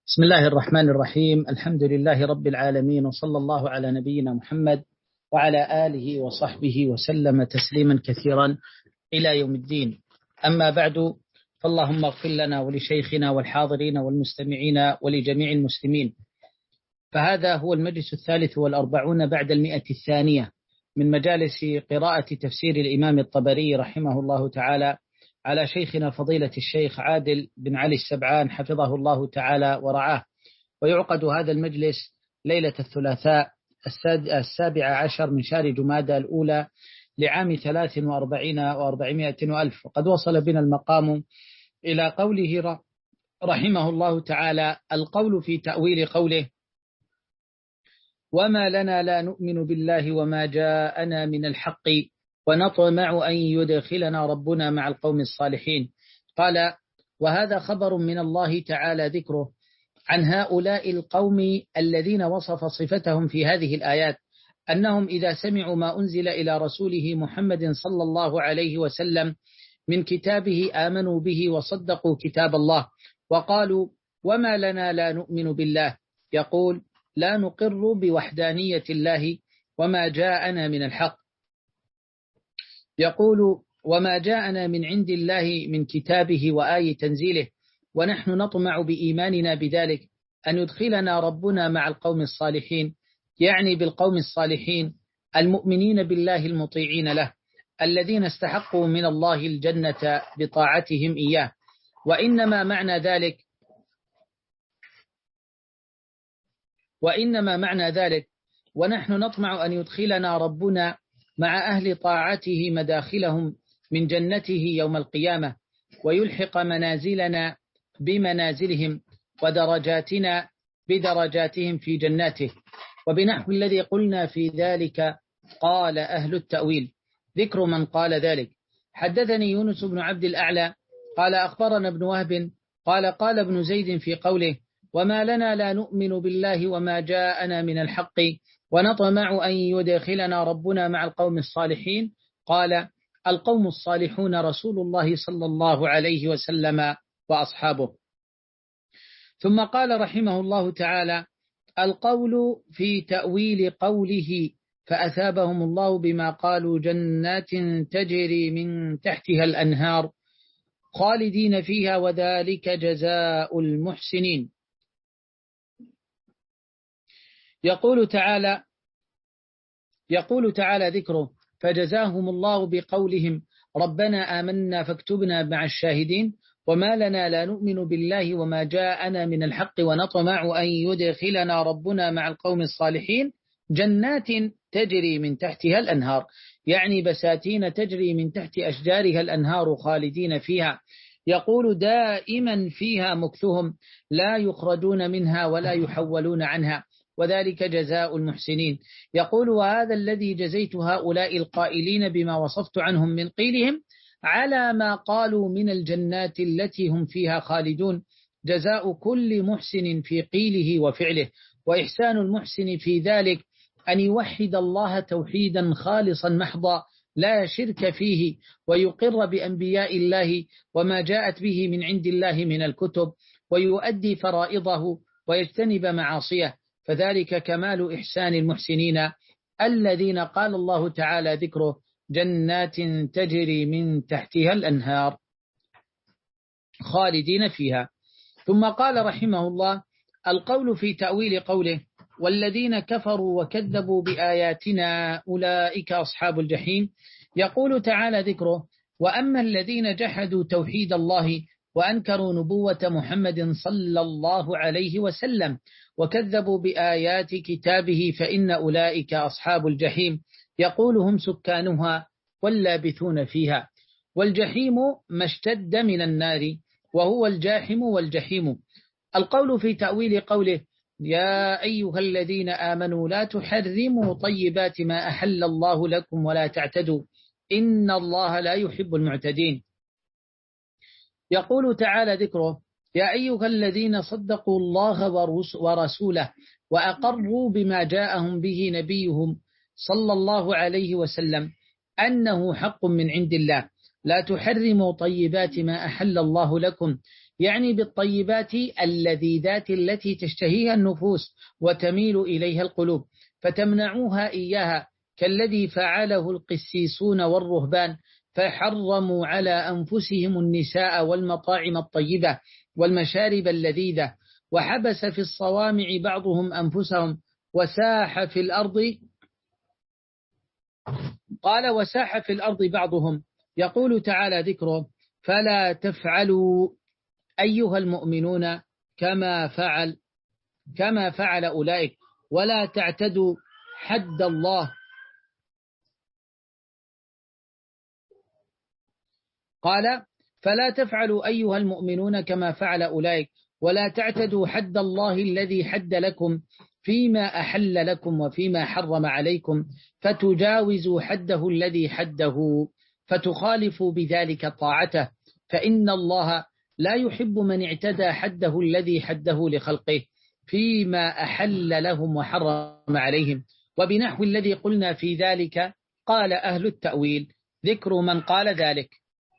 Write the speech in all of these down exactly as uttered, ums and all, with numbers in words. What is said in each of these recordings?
بسم الله الرحمن الرحيم. الحمد لله رب العالمين، وصلى الله على نبينا محمد وعلى آله وصحبه وسلم تسليما كثيرا إلى يوم الدين. أما بعد، فاللهم اغفر لنا ولشيخنا والحاضرين والمستمعين ولجميع المسلمين. فهذا هو المجلس الثالث والأربعون بعد المئة الثانية من مجالس قراءة تفسير الإمام الطبري رحمه الله تعالى على شيخنا فضيلة الشيخ عادل بن علي السبعان حفظه الله تعالى ورعاه. ويعقد هذا المجلس ليلة الثلاثاء السابع عشر من شهر جمادى الأولى لعام ثلاث وأربعين وأربعمائة وألف. وقد وصل بنا المقام إلى قوله رحمه الله تعالى: القول في تأويل قوله: وما لنا لا نؤمن بالله وما جاءنا من الحق ونطمع أن يدخلنا ربنا مع القوم الصالحين. قال: وهذا خبر من الله تعالى ذكره عن هؤلاء القوم الذين وصف صفتهم في هذه الآيات أنهم إذا سمعوا ما أنزل إلى رسوله محمد صلى الله عليه وسلم من كتابه آمنوا به وصدقوا كتاب الله، وقالوا: وما لنا لا نؤمن بالله. يقول: لا نقر بوحدانية الله وما جاءنا من الحق. يقول: وما جاءنا من عند الله من كتابه وآي تنزيله، ونحن نطمع بإيماننا بذلك أن يدخلنا ربنا مع القوم الصالحين، يعني بالقوم الصالحين المؤمنين بالله المطيعين له الذين استحقوا من الله الجنة بطاعتهم إياه. وإنما معنى ذلك وإنما معنى ذلك ونحن نطمع أن يدخلنا ربنا مع أهل طاعته مداخلهم من جنته يوم القيامة، ويلحق منازلنا بمنازلهم ودرجاتنا بدرجاتهم في جناته. وبنحو الذي قلنا في ذلك قال أهل التأويل. ذكر من قال ذلك: حدثني يونس بن عبد الأعلى قال أخبرنا ابن وهب قال قال ابن زيد في قوله: وما لنا لا نؤمن بالله وما جاءنا من الحق ونطمع أن يدخلنا ربنا مع القوم الصالحين، قال: القوم الصالحون رسول الله صلى الله عليه وسلم وأصحابه. ثم قال رحمه الله تعالى: القول في تأويل قوله: فأثابهم الله بما قالوا جنات تجري من تحتها الأنهار خالدين فيها وذلك جزاء المحسنين. يقول تعالى يقول تعالى ذكره: فجزاهم الله بقولهم ربنا آمنا فاكتبنا مع الشاهدين، وما لنا لا نؤمن بالله وما جاءنا من الحق ونطمع أن يدخلنا ربنا مع القوم الصالحين جنات تجري من تحتها الأنهار، يعني بساتين تجري من تحت أشجارها الأنهار خالدين فيها، يقول دائما فيها مكثهم لا يخرجون منها ولا يحولون عنها، وذلك جزاء المحسنين. يقول: وهذا الذي جزيت هؤلاء القائلين بما وصفت عنهم من قيلهم على ما قالوا من الجنات التي هم فيها خالدون، جزاء كل محسن في قيله وفعله. وإحسان المحسن في ذلك أن يوحد الله توحيدا خالصا محضا لا شرك فيه، ويقر بأنبياء الله وما جاءت به من عند الله من الكتب، ويؤدي فرائضه ويجتنب معاصيه، فذلك كمال إحسان المحسنين الذين قال الله تعالى ذكره: جنات تجري من تحتها الأنهار خالدين فيها. ثم قال رحمه الله: القول في تأويل قوله: والذين كفروا وكذبوا بآياتنا أولئك أصحاب الجحيم. يقول تعالى ذكره: وأما الذين جحدوا توحيد الله وأنكروا نبوة محمد صلى الله عليه وسلم وكذبوا بآيات كتابه فإن أولئك أصحاب الجحيم، يقول هم سكانها واللابثون فيها. والجحيم ما اشتد من النار، وهو الجاحم والجحيم. القول في تأويل قوله: يا أيها الذين آمنوا لا تحرموا طيبات ما أحل الله لكم ولا تعتدوا إن الله لا يحب المعتدين. يقول تعالى ذكره: يا أيها الذين صدقوا الله ورسوله وأقروا بما جاءهم به نبيهم صلى الله عليه وسلم أنه حق من عند الله لا تحرموا طيبات ما أحل الله لكم يعني بالطيبات اللذيذات التي تشتهيها النفوس وتميل إليها القلوب، فتمنعوها إياها، كالذي فعله القسيسون والرهبان، فحرموا على أنفسهم النساء والمطاعم الطيبة والمشارب اللذيذة، وحبس في الصوامع بعضهم أنفسهم، وساح في الأرض قال وساح في الأرض بعضهم. يقول تعالى ذكره: فلا تفعلوا أيها المؤمنون كما فعل كما فعل أولئك، ولا تعتدوا حد الله. قال: فلا تفعلوا أيها المؤمنون كما فعل أولئك، ولا تعتدوا حد الله الذي حد لكم فيما أحل لكم وفيما حرم عليكم، فتجاوزوا حده الذي حده، فتخالفوا بذلك طاعته، فإن الله لا يحب من اعتدى حده الذي حده لخلقه فيما أحل لهم وحرم عليهم. وبنحو الذي قلنا في ذلك قال أهل التأويل. ذكر من قال ذلك: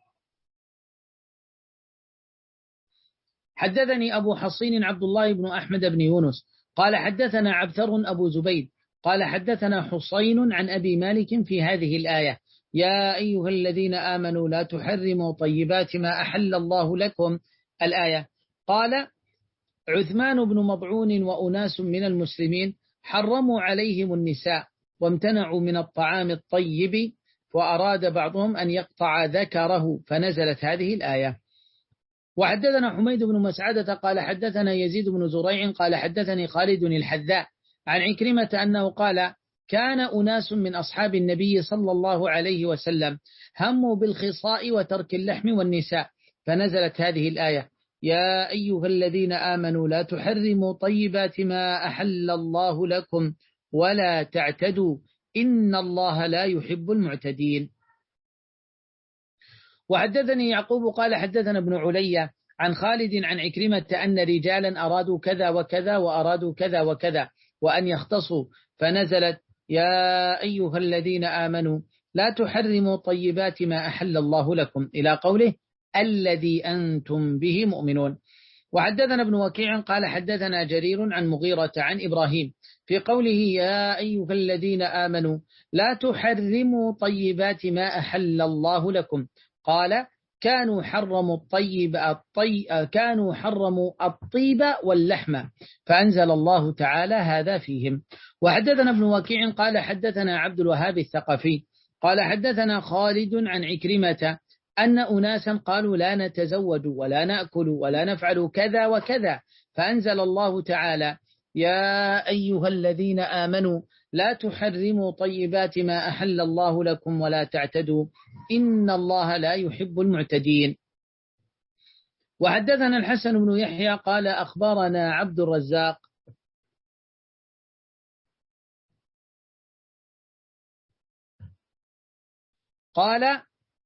حدثني أبو حصين عبد الله بن أحمد بن يونس قال حدثنا عبثر أبو زبيد قال حدثنا حصين عن أبي مالك في هذه الآية: يا أيها الذين آمنوا لا تحرموا طيبات ما أحل الله لكم، الآية. قال: عثمان بن مضعون وأناس من المسلمين حرموا عليهم النساء وامتنعوا من الطعام الطيب، وأراد بعضهم أن يقطع ذكره، فنزلت هذه الآية. وحدثنا حميد بن مسعدة قال حدثنا يزيد بن زريع قال حدثني خالد الحذاء عن عكرمة أنه قال: كان أناس من أصحاب النبي صلى الله عليه وسلم هموا بالخصاء وترك اللحم والنساء، فنزلت هذه الآية: يا أيها الذين آمنوا لا تحرموا طيبات ما أحل الله لكم ولا تعتدوا إن الله لا يحب المعتدين. وحدثني يعقوب قال حدثنا ابن علي عن خالد عن عكرمة أن رجالا أرادوا كذا وكذا وأرادوا كذا وكذا وأن يختصوا، فنزلت: يا أيها الذين آمنوا لا تحرموا طيبات ما أحل الله لكم، إلى قوله: الذي أنتم به مؤمنون. وحدثنا ابن وكيع قال حدثنا جرير عن مغيرة عن إبراهيم في قوله: يا أيها الذين آمنوا لا تحرموا طيبات ما أحل الله لكم، قال: كانوا حرموا الطيب الطي كانوا حرموا الطيب واللحم، فأنزل الله تعالى هذا فيهم. وحدثنا ابن وكيع قال حدثنا عبد الوهاب الثقفي قال حدثنا خالد عن عكرمة أن أناسا قالوا: لا نتزوج ولا نأكل ولا نفعل كذا وكذا، فأنزل الله تعالى: يا أيها الذين آمنوا لا تحرموا طيبات ما أحل الله لكم ولا تعتدوا إن الله لا يحب المعتدين. وحدثنا الحسن بن يحيى قال أخبرنا عبد الرزاق قال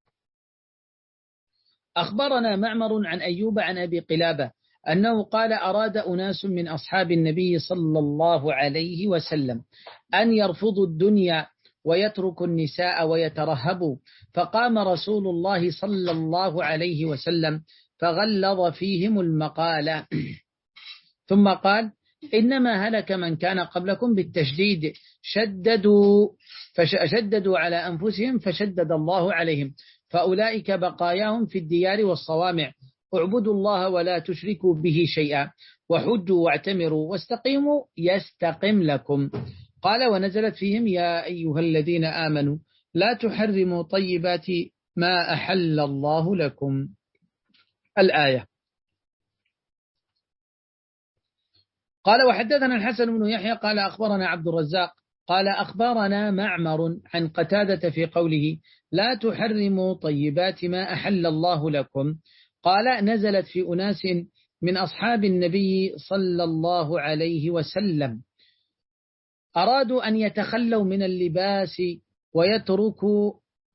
أخبرنا معمر عن أيوب عن أبي قلابة أنه قال: أراد أناس من أصحاب النبي صلى الله عليه وسلم أن يرفضوا الدنيا ويتركوا النساء ويترهبوا، فقام رسول الله صلى الله عليه وسلم فغلظ فيهم المقالة ثم قال: إنما هلك من كان قبلكم بالتشديد، شددوا فشددوا على أنفسهم فشدد الله عليهم، فأولئك بقاياهم في الديار والصوامع، اعبدوا الله ولا تشركوا به شيئا، وحجوا واعتمروا واستقيموا يستقم لكم. قال: ونزلت فيهم: يا أيها الذين آمنوا لا تحرموا طيبات ما أحل الله لكم، الآية. قال: وحدثنا الحسن بن يحيى قال أخبرنا عبد الرزاق قال أخبرنا معمر عن قتادة في قوله: لا تحرموا طيبات ما أحل الله لكم، قال: نزلت في أناس من أصحاب النبي صلى الله عليه وسلم أرادوا أن يتخلوا من اللباس ويتركوا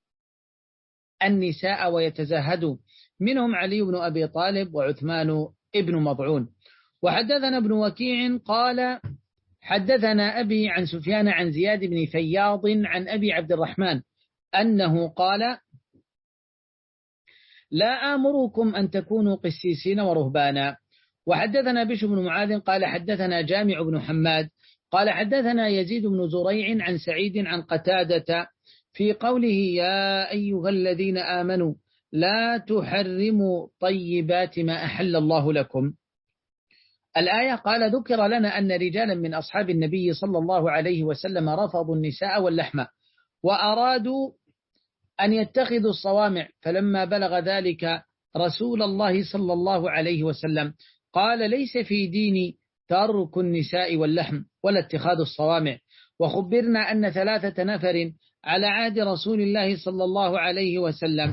النساء ويتزهدوا، منهم علي بن أبي طالب وعثمان ابن مضعون. وحدثنا ابن وكيع قال حدثنا أبي عن سفيان عن زياد بن فياض عن أبي عبد الرحمن أنه قال: لا آمركم أن تكونوا قسيسين ورهبانا. وحدثنا بشر بن معاذ قال حدثنا جامع بن حماد قال حدثنا يزيد بن زريع عن سعيد عن قتادة في قوله يا أيها الذين آمنوا لا تحرموا طيبات ما أحل الله لكم. الآية قال ذكر لنا أن رجالا من أصحاب النبي صلى الله عليه وسلم رفضوا النساء واللحم وأرادوا أن يتخذوا الصوامع، فلما بلغ ذلك رسول الله صلى الله عليه وسلم قال ليس في ديني ترك النساء واللحم ولا اتخاذ الصوامع. وخبرنا أن ثلاثة نفر على عهد رسول الله صلى الله عليه وسلم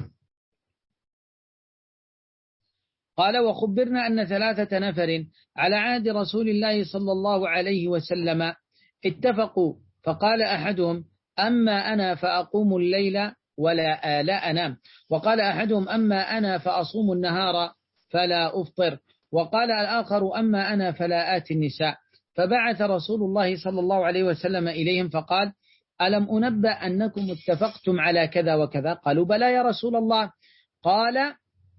قال وخبرنا أن ثلاثة نفر على عهد رسول الله صلى الله عليه وسلم اتفقوا، فقال أحدهم أما أنا فأقوم الليل ولا لا أنام، وقال أحدهم أما أنا فأصوم النهار فلا أفطر، وقال الآخر أما أنا فلا آتي النساء. فبعث رسول الله صلى الله عليه وسلم إليهم فقال ألم أنبأ أنكم اتفقتم على كذا وكذا؟ قالوا بلى يا رسول الله. قال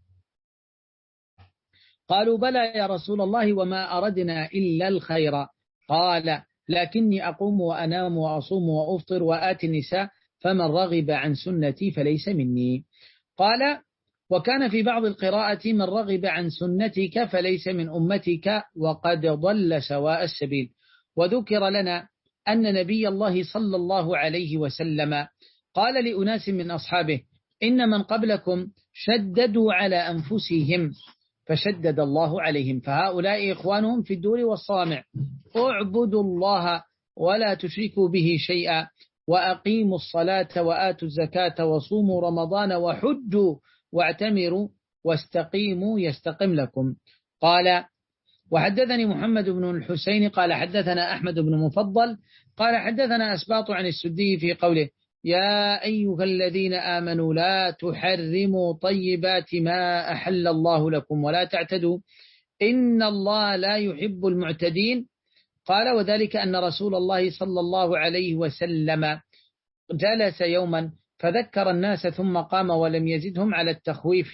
قالوا بلى يا رسول الله وما أردنا إلا الخير. قال لكني أقوم وأنام وأصوم وأفطر وآتي النساء فمن رغب عن سنتي فليس مني. قال وكان في بعض القراءة من رغب عن سنتك فليس من أمتك وقد ضل سواء السبيل. وذكر لنا أن نبي الله صلى الله عليه وسلم قال لأناس من أصحابه إن من قبلكم شددوا على أنفسهم فشدد الله عليهم، فهؤلاء إخوانهم في الدور والصوامع. اعبدوا الله ولا تشركوا به شيئا وأقيموا الصلاة وآتوا الزكاة وصوموا رمضان وحجوا واعتمروا واستقيموا يستقم لكم. قال وحدثني محمد بن الحسين قال حدثنا أحمد بن مفضل قال حدثنا أسباط عن السدي في قوله يا أيها الذين آمنوا لا تحرموا طيبات ما أحل الله لكم ولا تعتدوا إن الله لا يحب المعتدين. قال وذلك أن رسول الله صلى الله عليه وسلم جلس يوما فذكر الناس ثم قام ولم يزدهم على التخويف،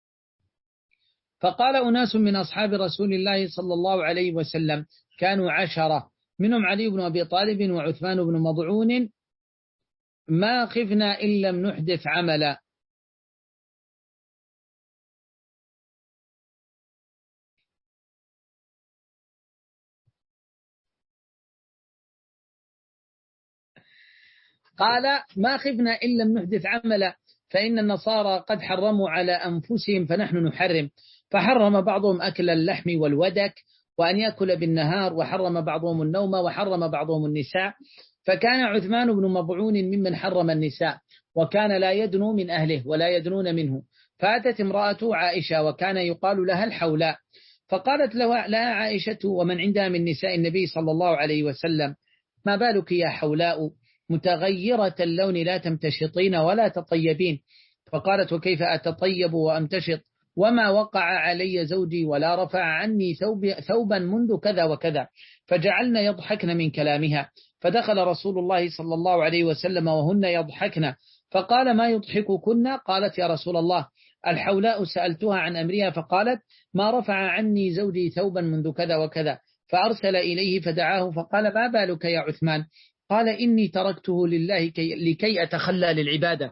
فقال أناس من أصحاب رسول الله صلى الله عليه وسلم كانوا عشرة منهم علي بن أبي طالب وعثمان بن مضعون ما خفنا إن لم نحدث عملا. قال ما خفنا إن لم نحدث عملا فإن النصارى قد حرموا على أنفسهم فنحن نحرم، فحرم بعضهم أكل اللحم والودك وأن يأكل بالنهار، وحرم بعضهم النوم، وحرم بعضهم النساء، فكان عثمان بن مضعون ممن حرم النساء وكان لا يدنو من أهله ولا يدنون منه. فأتت امرأة عائشة وكان يقال لها الحولاء فقالت لها عائشة ومن عندها من نساء النبي صلى الله عليه وسلم ما بالك يا حولاء متغيرة اللون لا تمتشطين ولا تطيبين؟ فقالت وكيف أتطيب وأمتشط وما وقع علي زوجي ولا رفع عني ثوب ثوبا منذ كذا وكذا، فجعلنا يضحكن من كلامها. فدخل رسول الله صلى الله عليه وسلم وهن يضحكن فقال ما يضحككن؟ قالت يا رسول الله الحولاء سألتها عن أمرها فقالت ما رفع عني زوجي ثوبا منذ كذا وكذا، فأرسل إليه فدعاه فقال ما بالك يا عثمان؟ قال إني تركته لله كي لكي أتخلى للعبادة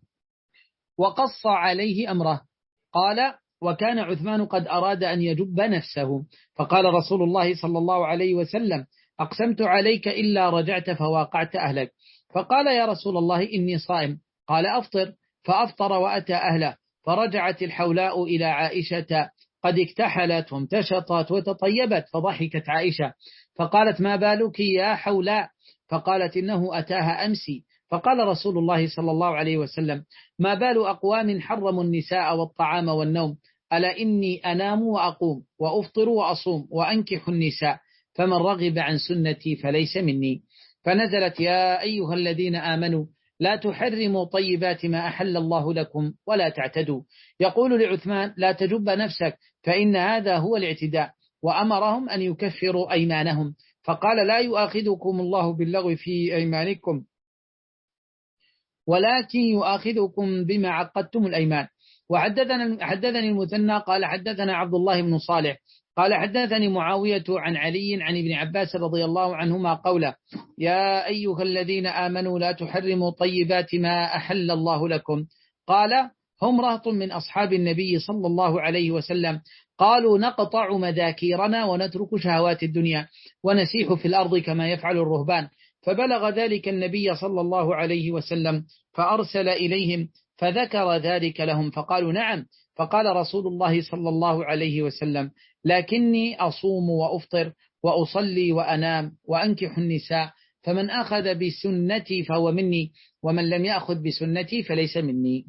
وقص عليه أمره. قال وكان عثمان قد أراد أن يجب نفسه، فقال رسول الله صلى الله عليه وسلم أقسمت عليك إلا رجعت فواقعت أهلك. فقال يا رسول الله إني صائم. قال أفطر، فأفطر وأتى أهله. فرجعت الحولاء إلى عائشة قد اكتحلت وامتشطت وتطيبت، فضحكت عائشة فقالت ما بالك يا حولاء؟ فقالت إنه أتاها أمسي. فقال رسول الله صلى الله عليه وسلم ما بال أقوام حرموا النساء والطعام والنوم؟ ألا إني أنام وأقوم وأفطر وأصوم وأنكح النساء فمن رغب عن سنتي فليس مني. فنزلت يا أيها الذين آمنوا لا تحرموا طيبات ما أحل الله لكم ولا تعتدوا. يقول لعثمان لا تجب نفسك فإن هذا هو الاعتداء، وأمرهم أن يكفروا أيمانهم، فقال لا يؤاخذكم الله باللغو في أيمانكم ولكن يؤاخذكم بما عقدتم الأيمان. وحدثنا حدثني المثنى قال حدثنا عبد الله بن صالح قال حدثني معاوية عن علي عن ابن عباس رضي الله عنهما قوله يا أيها الذين آمنوا لا تحرموا طيبات ما أحل الله لكم. قال هم رهط من أصحاب النبي صلى الله عليه وسلم قالوا نقطع مذاكيرنا ونترك شهوات الدنيا ونسيح في الأرض كما يفعل الرهبان. فبلغ ذلك النبي صلى الله عليه وسلم فأرسل إليهم فذكر ذلك لهم فقالوا نعم. فقال رسول الله صلى الله عليه وسلم لكني أصوم وأفطر وأصلي وأنام وأنكح النساء فمن أخذ بسنتي فهو مني ومن لم يأخذ بسنتي فليس مني.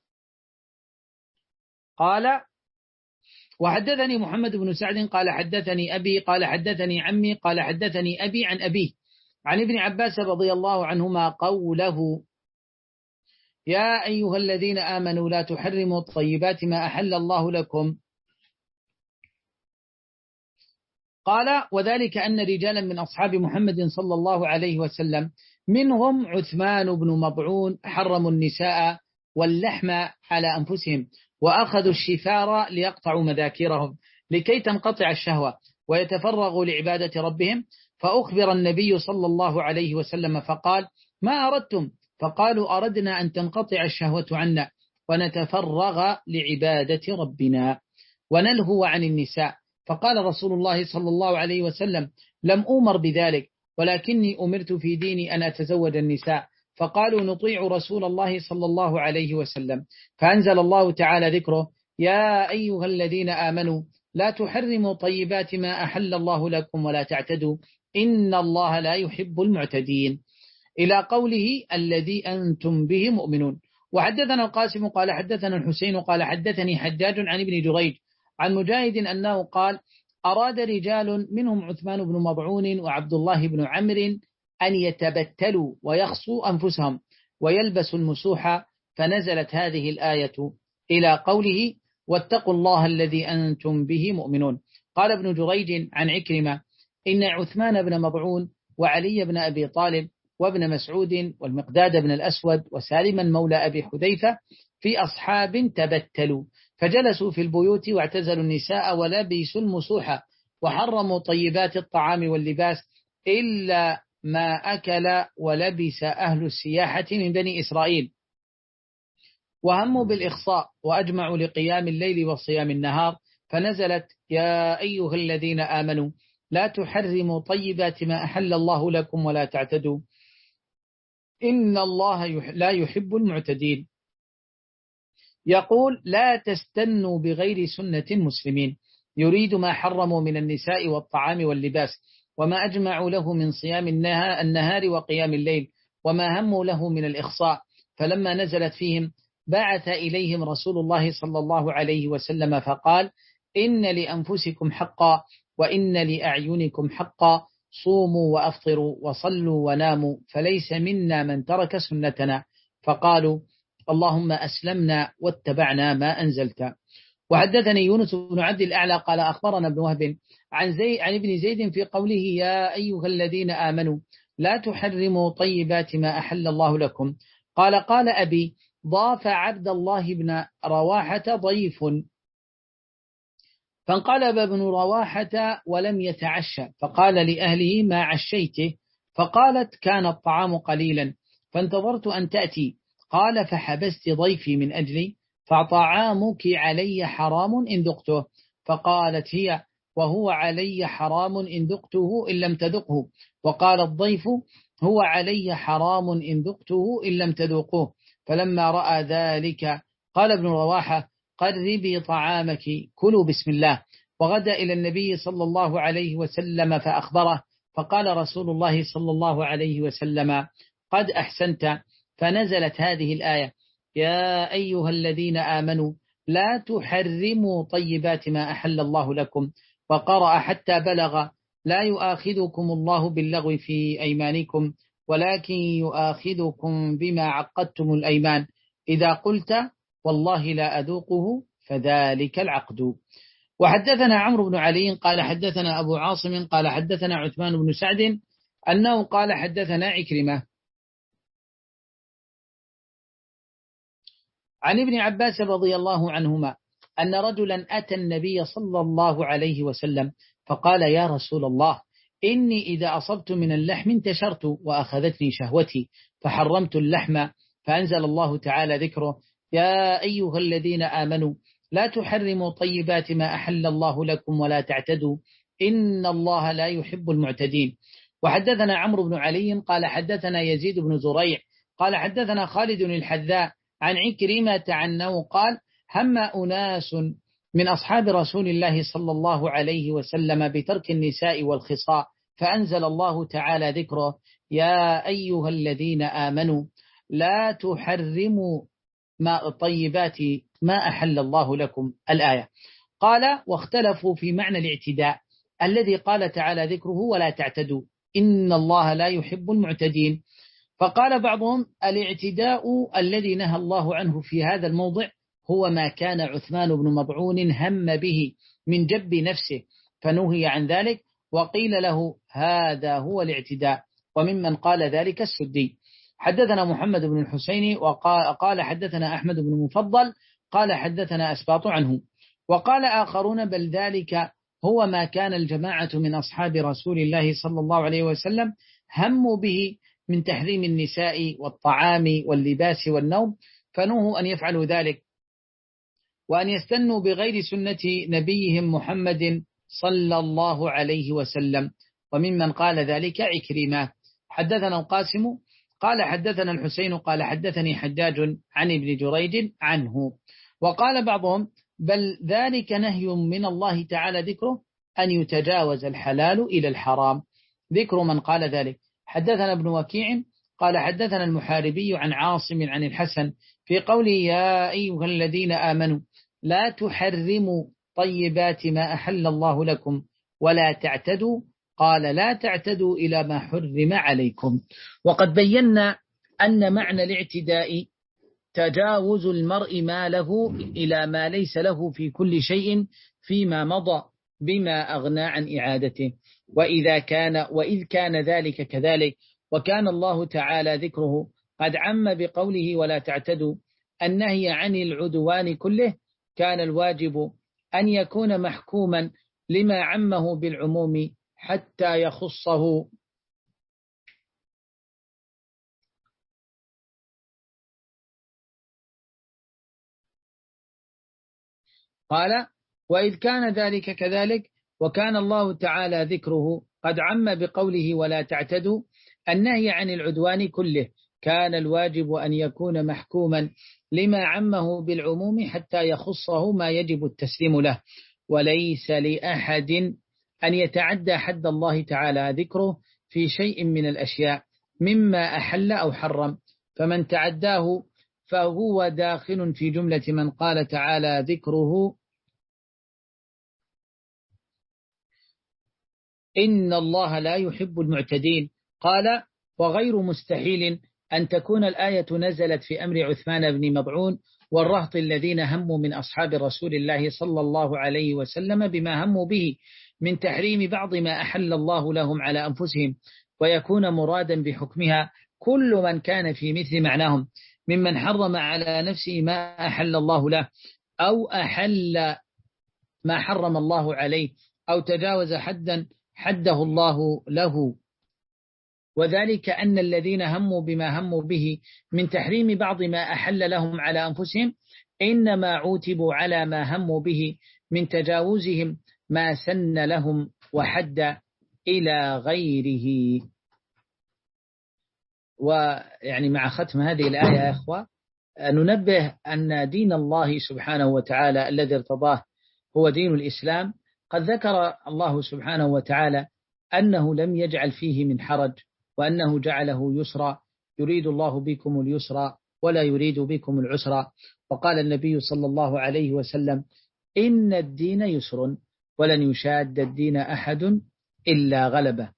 قال وحدثني محمد بن سعد قال حدثني أبي قال حدثني عمي قال حدثني أبي عن أبيه عن ابن عباس رضي الله عنهما قوله يا أيها الذين آمنوا لا تحرموا الطيبات ما أحل الله لكم. قال وذلك أن رجالا من أصحاب محمد صلى الله عليه وسلم منهم عثمان بن مضعون حرموا النساء واللحم على أنفسهم وأخذوا الشفار ليقطعوا مذاكيرهم لكي تنقطع الشهوة ويتفرغوا لعبادة ربهم. فأخبر النبي صلى الله عليه وسلم فقال ما أردتم؟ فقالوا أردنا أن تنقطع الشهوة عنا ونتفرغ لعبادة ربنا ونلهو عن النساء. فقال رسول الله صلى الله عليه وسلم لم أمر بذلك ولكني أمرت في ديني أن أتزوج النساء. فقالوا نطيع رسول الله صلى الله عليه وسلم. فأنزل الله تعالى ذكره يا أيها الذين آمنوا لا تحرموا طيبات ما أحل الله لكم ولا تعتدوا إن الله لا يحب المعتدين إلى قوله الذي أنتم به مؤمنون. وحدثنا القاسم قال حدثنا الحسين قال حدثني حجاج عن ابن جريج عن مجاهد أنه قال أراد رجال منهم عثمان بن مضعون وعبد الله بن عمرو أن يتبتلوا ويخصوا أنفسهم ويلبسوا المسوح فنزلت هذه الآية إلى قوله واتقوا الله الذي أنتم به مؤمنون. قال ابن جريج عن عكرمة إن عثمان بن مضعون وعلي بن أبي طالب وابن مسعود والمقداد بن الأسود وسالما مولى أبي حذيفة في أصحاب تبتلوا فجلسوا في البيوت واعتزلوا النساء ولبسوا المسوح وحرموا طيبات الطعام واللباس إلا ما أكل ولبس أهل السياحة من بني إسرائيل وهموا بالإخصاء وأجمعوا لقيام الليل وصيام النهار. فنزلت يا أيها الذين آمنوا لا تحرموا طيبات ما أحل الله لكم ولا تعتدوا إن الله لا يحب المعتدين. يقول لا تستنوا بغير سنة المسلمين يريد ما حرموا من النساء والطعام واللباس وما أجمعوا له من صيام النهار وقيام الليل وما هموا له من الإخصاء. فلما نزلت فيهم بعث إليهم رسول الله صلى الله عليه وسلم فقال إن لأنفسكم حقا وإن لأعينكم حقا صوموا وأفطروا وصلوا وناموا فليس منا من ترك سنتنا. فقالوا اللهم أسلمنا واتبعنا ما أنزلت. وحدثني يونس بن عبد الأعلى قال أخبرنا ابن وهب عن, زي عن ابن زيد في قوله يا أيها الذين آمنوا لا تحرموا طيبات ما أحل الله لكم. قال قال أبي ضاف عبد الله بن رواحة ضيف فانقلب ابن رواحة ولم يتعشى فقال لأهله ما عشيته فقالت كان الطعام قليلا فانتظرت أن تأتي. قال فحبست ضيفي من أجلي فطعامك علي حرام إن ذقته. فقالت هي وهو علي حرام إن ذقته إن لم تذقه. وقال الضيف هو علي حرام إن ذقته إن لم تذوقوه. فلما رأى ذلك قال ابن رواحة قربي طعامك كلوا بسم الله. وغدا إلى النبي صلى الله عليه وسلم فأخبره فقال رسول الله صلى الله عليه وسلم قد أحسنت. فنزلت هذه الآية يا أيها الذين آمنوا لا تحرموا طيبات ما أحل الله لكم. وقرأ حتى بلغ لا يؤاخذكم الله باللغو في أيمانكم ولكن يؤاخذكم بما عقدتم الأيمان إذا قلت والله لا أذوقه فذلك العقد. وحدثنا عمرو بن علي قال حدثنا أبو عاصم قال حدثنا عثمان بن سعد أنه قال حدثنا عكرمة عن ابن عباس رضي الله عنهما أن رجلا أتى النبي صلى الله عليه وسلم فقال يا رسول الله إني إذا أصبت من اللحم انتشرت وأخذتني شهوتي فحرمت اللحم، فأنزل الله تعالى ذكره يا أيها الذين آمنوا لا تحرموا طيبات ما أحل الله لكم ولا تعتدوا إن الله لا يحب المعتدين. وحدثنا عمرو بن علي قال حدثنا يزيد بن زريع قال حدثنا خالد الحذاء عن عكرمة عنه قال هم أناس من أصحاب رسول الله صلى الله عليه وسلم بترك النساء والخصاء فأنزل الله تعالى ذكره يا أيها الذين آمنوا لا تحرموا ما طيبات ما أحل الله لكم الآية. قال واختلفوا في معنى الاعتداء الذي قال تعالى ذكره ولا تعتدوا إن الله لا يحب المعتدين. فقال بعضهم الاعتداء الذي نهى الله عنه في هذا الموضع هو ما كان عثمان بن مضعون هم به من جب نفسه فنهي عن ذلك، وقيل له هذا هو الاعتداء، وممن قال ذلك السدي. حدثنا محمد بن الحسين وقال حدثنا أحمد بن مفضل قال حدثنا أسباط عنه. وقال آخرون بل ذلك هو ما كان الجماعة من أصحاب رسول الله صلى الله عليه وسلم هموا به من تحريم النساء والطعام واللباس والنوم فنهوا أن يفعلوا ذلك وأن يستنوا بغير سنة نبيهم محمد صلى الله عليه وسلم. وممن قال ذلك عكرمة. حدثنا القاسم قال حدثنا الحسين قال حدثني حجاج عن ابن جريج عنه. وقال بعضهم بل ذلك نهي من الله تعالى ذكره أن يتجاوز الحلال إلى الحرام. ذكر من قال ذلك حدثنا ابن وكيع قال حدثنا المحاربي عن عاصم عن الحسن في قوله يا أيها الذين آمنوا لا تحرموا طيبات ما أحل الله لكم ولا تعتدوا قال لا تعتدوا إلى ما حرم عليكم. وقد بينا أن معنى الاعتداء تجاوز المرء ما له إلى ما ليس له في كل شيء فيما مضى بما أغنى عن إعادته. وإذا كان وإذ كان ذلك كذلك وكان الله تعالى ذكره قد عم بقوله ولا تعتدوا النهي عن العدوان كله كان الواجب أن يكون محكوما لما عمه بالعموم حتى يخصه قال وإذ كان ذلك كذلك وكان الله تعالى ذكره قد عم بقوله ولا تعتدوا النهي عن العدوان كله كان الواجب أن يكون محكوما لما عمه بالعموم حتى يخصه ما يجب التسليم له. وليس لأحد أن يتعدى حد الله تعالى ذكره في شيء من الأشياء مما أحل أو حرم، فمن تعداه فهو داخل في جملة من قال تعالى ذكره إن الله لا يحب المعتدين. قال وغير مستحيل أن تكون الآية نزلت في أمر عثمان بن مضعون والرهط الذين هموا من أصحاب رسول الله صلى الله عليه وسلم بما هموا به من تحريم بعض ما أحل الله لهم على أنفسهم، ويكون مرادا بحكمها كل من كان في مثل معناهم ممن حرم على نفسه ما أحل الله له أو أحل ما حرم الله عليه أو تجاوز حدا حده الله له. وذلك أن الذين هموا بما هموا به من تحريم بعض ما أحل لهم على أنفسهم إنما عوتبوا على ما هموا به من تجاوزهم ما سن لهم وحد إلى غيره. ويعني مع ختم هذه الآية يا إخوة ننبه أن دين الله سبحانه وتعالى الذي ارتضاه هو دين الإسلام. قد ذكر الله سبحانه وتعالى أنه لم يجعل فيه من حرج وأنه جعله يسرا يريد الله بكم اليسر ولا يريد بكم العسر. وقال النبي صلى الله عليه وسلم إن الدين يسر ولن يشاد الدين أحد إلا غلبه.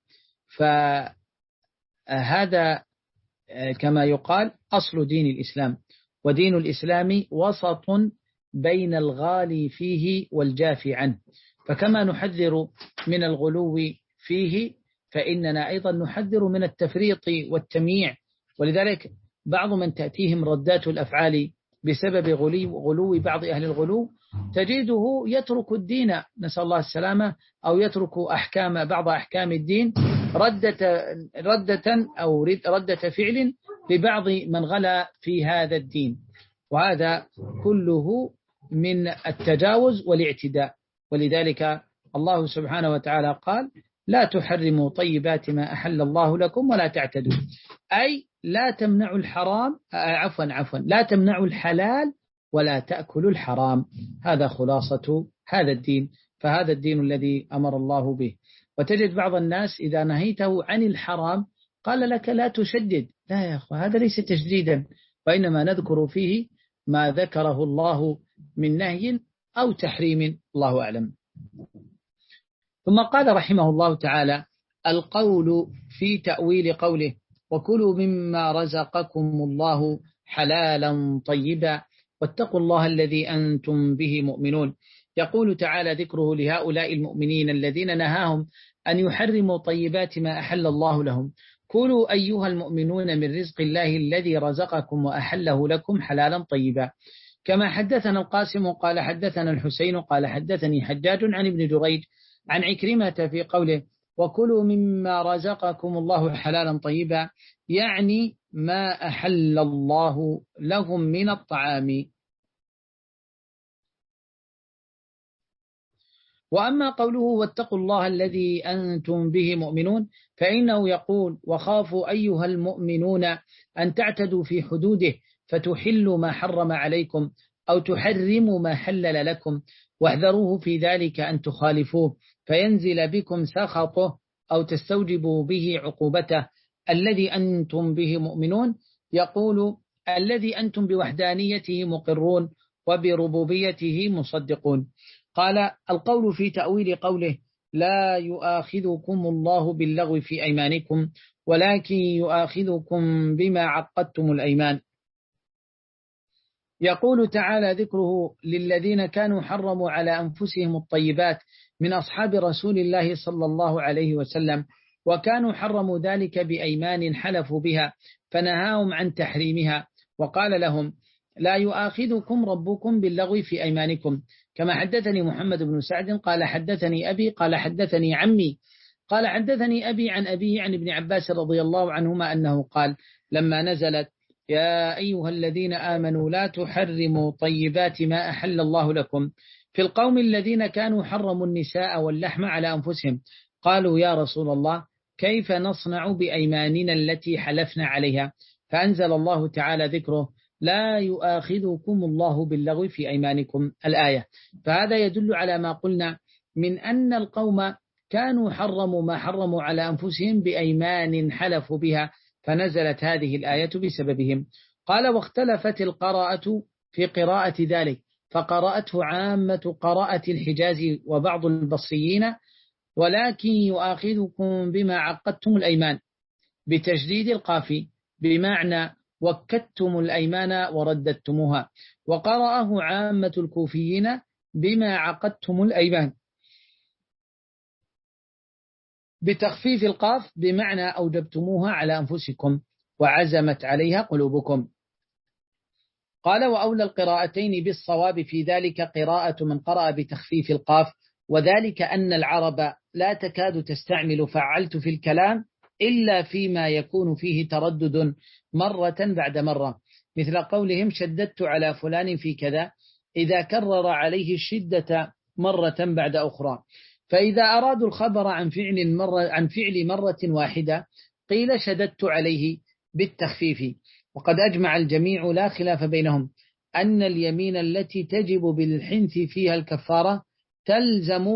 فهذا كما يقال أصل دين الإسلام، ودين الإسلام وسط بين الغالي فيه والجافي عنه. فكما نحذر من الغلو فيه فإننا أيضا نحذر من التفريط والتمييع. ولذلك بعض من تأتيهم ردات الأفعال بسبب غلو, غلو بعض أهل الغلو تجده يترك الدين، نسأل الله السلامة، أو يترك أحكام بعض أحكام الدين ردة, ردة أو ردة فعل لبعض من غلا في هذا الدين، وهذا كله من التجاوز والاعتداء. ولذلك الله سبحانه وتعالى قال: لا تحرموا طيبات ما أحل الله لكم ولا تعتدوا، أي لا تمنعوا الحرام، عفوا عفوا لا تمنعوا الحلال ولا تأكلوا الحرام. هذا خلاصة هذا الدين، فهذا الدين الذي أمر الله به. وتجد بعض الناس إذا نهيته عن الحرام قال لك لا تشدد. لا يا أخوة، هذا ليس تشديدا، وإنما نذكر فيه ما ذكره الله من نهي أو تحريم، الله أعلم. ثم قال رحمه الله تعالى: القول في تأويل قوله: وكلوا مما رزقكم الله حلالا طيبا واتقوا الله الذي أنتم به مؤمنون. يقول تعالى ذكره لهؤلاء المؤمنين الذين نهاهم أن يحرموا طيبات ما أحل الله لهم: كلوا أيها المؤمنون من رزق الله الذي رزقكم وأحله لكم حلالا طيبا. كما حدثنا القاسم قال حدثنا الحسين قال حدثني حجاج عن ابن جريج عن عكرمة في قوله: وكلوا مما رزقكم الله حلالا طيبا، يعني ما أحل الله لهم من الطعام. وأما قوله: واتقوا الله الذي أنتم به مؤمنون، فإنه يقول: وخافوا أيها المؤمنون أن تعتدوا في حدوده فتحلوا ما حرم عليكم أو تحرموا ما حلل لكم، واحذروه في ذلك أن تخالفوه فينزل بكم سخطه أو تستوجبوا به عقوبته. الذي أنتم به مؤمنون يقول: الذي أنتم بوحدانيته مقرون وبربوبيته مصدقون. قال: القول في تأويل قوله: لا يؤاخذكم الله باللغو في أيمانكم ولكن يؤاخذكم بما عقدتم الأيمان. يقول تعالى ذكره للذين كانوا حرموا على أنفسهم الطيبات من أصحاب رسول الله صلى الله عليه وسلم، وكانوا حرموا ذلك بأيمان حلفوا بها فنهاهم عن تحريمها، وقال لهم: لا يؤاخذكم ربكم باللغو في أيمانكم. كما حدثني محمد بن سعد قال حدثني أبي قال حدثني عمي قال حدثني أبي عن أبي عن ابن عباس رضي الله عنهما أنه قال: لما نزلت: يا أيها الذين آمنوا لا تحرموا طيبات ما أحل الله لكم، في القوم الذين كانوا حرموا النساء واللحم على أنفسهم، قالوا: يا رسول الله، كيف نصنع بأيماننا التي حلفنا عليها؟ فأنزل الله تعالى ذكره: لا يؤاخذكم الله باللغو في أيمانكم، الآية. فهذا يدل على ما قلنا من أن القوم كانوا حرموا ما حرموا على أنفسهم بأيمان حلفوا بها، فنزلت هذه الآية بسببهم. قال: واختلفت القراءة في قراءة ذلك، فقرأته عامة قراءة الحجاز وبعض البصريين: ولكن يؤاخذكم بما عقدتم الأيمان، بتجديد القاف، بمعنى وكدتم الأيمان ورددتموها. وقرأه عامة الكوفيين: بما عقدتم الأيمان، بتخفيف القاف، بمعنى أوجبتموها على أنفسكم وعزمت عليها قلوبكم. قال: وأولى القراءتين بالصواب في ذلك قراءة من قرأ بتخفيف القاف، وذلك أن العرب لا تكاد تستعمل فعلت في الكلام إلا فيما يكون فيه تردد مرة بعد مرة، مثل قولهم: شددت على فلان في كذا، إذا كرر عليه الشدة مرة بعد أخرى. فإذا أرادوا الخبر عن فعل مرة عن فعل مرة واحدة قيل شددت عليه بالتخفيف. وقد أجمع الجميع لا خلاف بينهم أن اليمين التي تجب بالحنث فيها الكفارة تلزم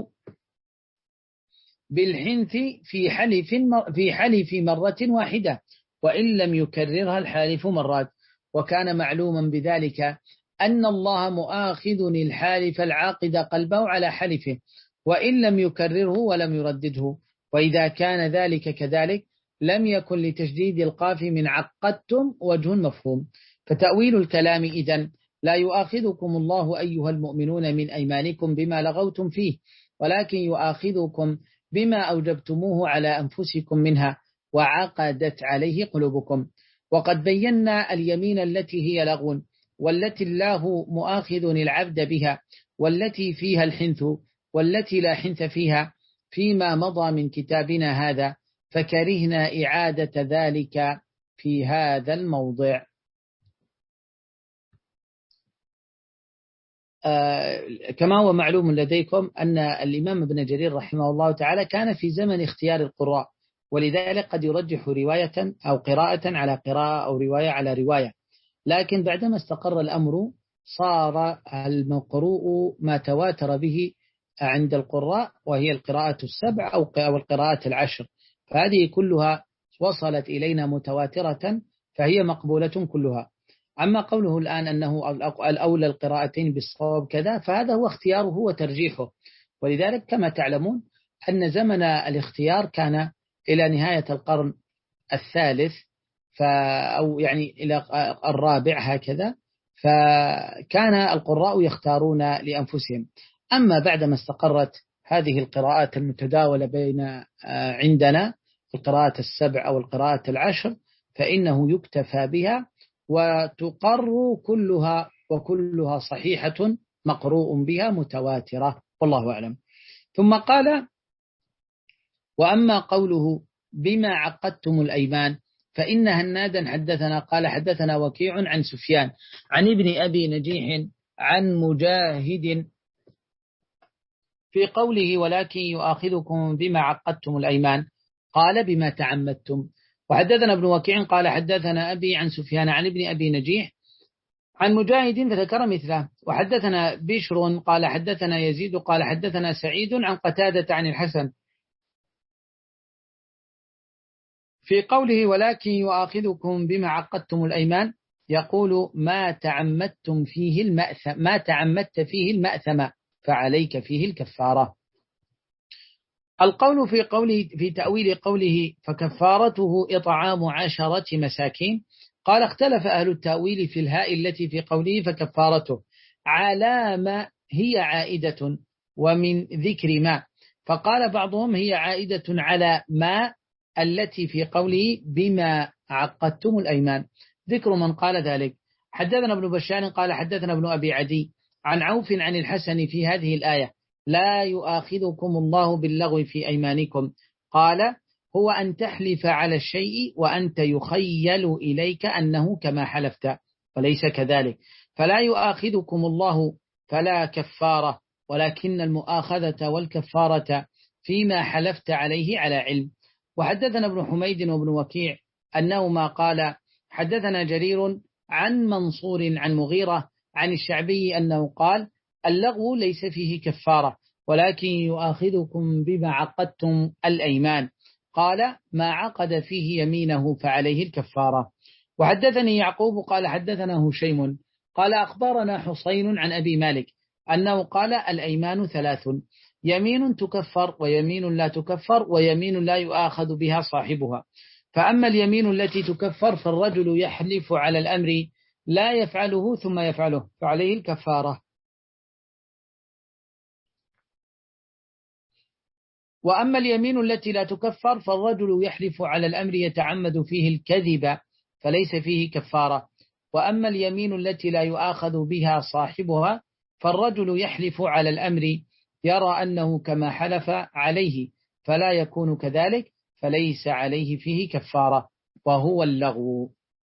بالحنث في حلف في حلف مرة واحدة، وإن لم يكررها الحالف مرات. وكان معلوما بذلك أن الله مؤاخذ الحالف العاقد قلبه على حلفه وإن لم يكرره ولم يردده. وإذا كان ذلك كذلك لم يكن لتشديد القاف من عقدتم وجه مفهوم. فتأويل الكلام إذن: لا يؤاخذكم الله أيها المؤمنون من أيمانكم بما لغوتم فيه، ولكن يؤاخذكم بما أوجبتموه على أنفسكم منها وعقدت عليه قلوبكم. وقد بينا اليمين التي هي لغو والتي الله مؤاخذ العبد بها، والتي فيها الحنث، والتي لا حنث فيها، فيما مضى من كتابنا هذا، فكرهنا إعادة ذلك في هذا الموضع. آه كما هو معلوم لديكم أن الإمام ابن جرير رحمه الله تعالى كان في زمن اختيار القراء، ولذلك قد يرجح رواية أو قراءة على قراءة أو رواية على رواية، لكن بعدما استقر الأمر صار المقروء ما تواتر به عند القراء، وهي القراءة السبع أو القراءة العشر، فهذه كلها وصلت إلينا متواترة فهي مقبولة كلها. أما قوله الآن أنه الأولى القراءتين بالصواب كذا، فهذا هو اختياره وترجيحه، ولذلك كما تعلمون أن زمن الاختيار كان إلى نهاية القرن الثالث أو يعني إلى الرابع هكذا، فكان القراء يختارون لأنفسهم. أما بعدما استقرت هذه القراءات المتداولة بين عندنا القراءات السبع أو القراءات العشر، فإنه يكتفى بها وتقر كلها، وكلها صحيحة مقروء بها متواترة، والله أعلم. ثم قال: وأما قوله بما عقدتم الأيمان، فإن هنادا حدثنا قال حدثنا وكيع عن سفيان عن ابن أبي نجيح عن مجاهد في قوله ولكن يؤاخذكم بما عقدتم الأيمان، قال بما تعمدتم. وحدثنا ابن وكيع قال حدثنا أبي عن سفيان عن ابن أبي نجيح عن مجاهد فذكر مثله. وحدثنا بشر قال حدثنا يزيد قال حدثنا سعيد عن قتادة عن الحسن في قوله ولكن يؤاخذكم بما عقدتم الأيمان، يقول ما تعمدتم فيه المأثم ما تعمدت فيه المأثم فعليك فيه الكفارة. القول في قوله في تأويل قوله فكفارته إطعام عشرة مساكين، قال اختلف أهل التأويل في الهاء التي في قوله فكفارته على ما هي عائدة ومن ذكر ما، فقال بعضهم هي عائدة على ما التي في قوله بما عقدتم الأيمان. ذكر من قال ذلك. حدثنا ابن بشار قال حدثنا ابن أبي عدي عن عوف عن الحسن في هذه الآية لا يؤاخذكم الله باللغو في أيمانكم، قال هو أن تحلف على الشيء وأنت يخيل إليك أنه كما حلفت وليس كذلك، فلا يؤاخذكم الله فلا كفارة، ولكن المؤاخذة والكفارة فيما حلفت عليه على علم. وحدثنا ابن حميد وابن وكيع أنهما قال حدثنا جرير عن منصور عن مغيرة عن الشعبي أنه قال اللغو ليس فيه كفارة ولكن يؤاخذكم بما عقدتم الأيمان، قال ما عقد فيه يمينه فعليه الكفارة. وحدثني يعقوب قال حدثنا هشيم قال أخبرنا حسين عن أبي مالك أنه قال الأيمان ثلاث، يمين تكفر ويمين لا تكفر ويمين لا يؤاخذ بها صاحبها، فأما اليمين التي تكفر فالرجل يحلف على الأمر لا يفعله ثم يفعله فعليه الكفارة، وأما اليمين التي لا تكفر فالرجل يحلف على الأمر يتعمد فيه الكذب فليس فيه كفارة، وأما اليمين التي لا يؤاخذ بها صاحبها فالرجل يحلف على الأمر يرى أنه كما حلف عليه فلا يكون كذلك فليس عليه فيه كفارة وهو اللغو.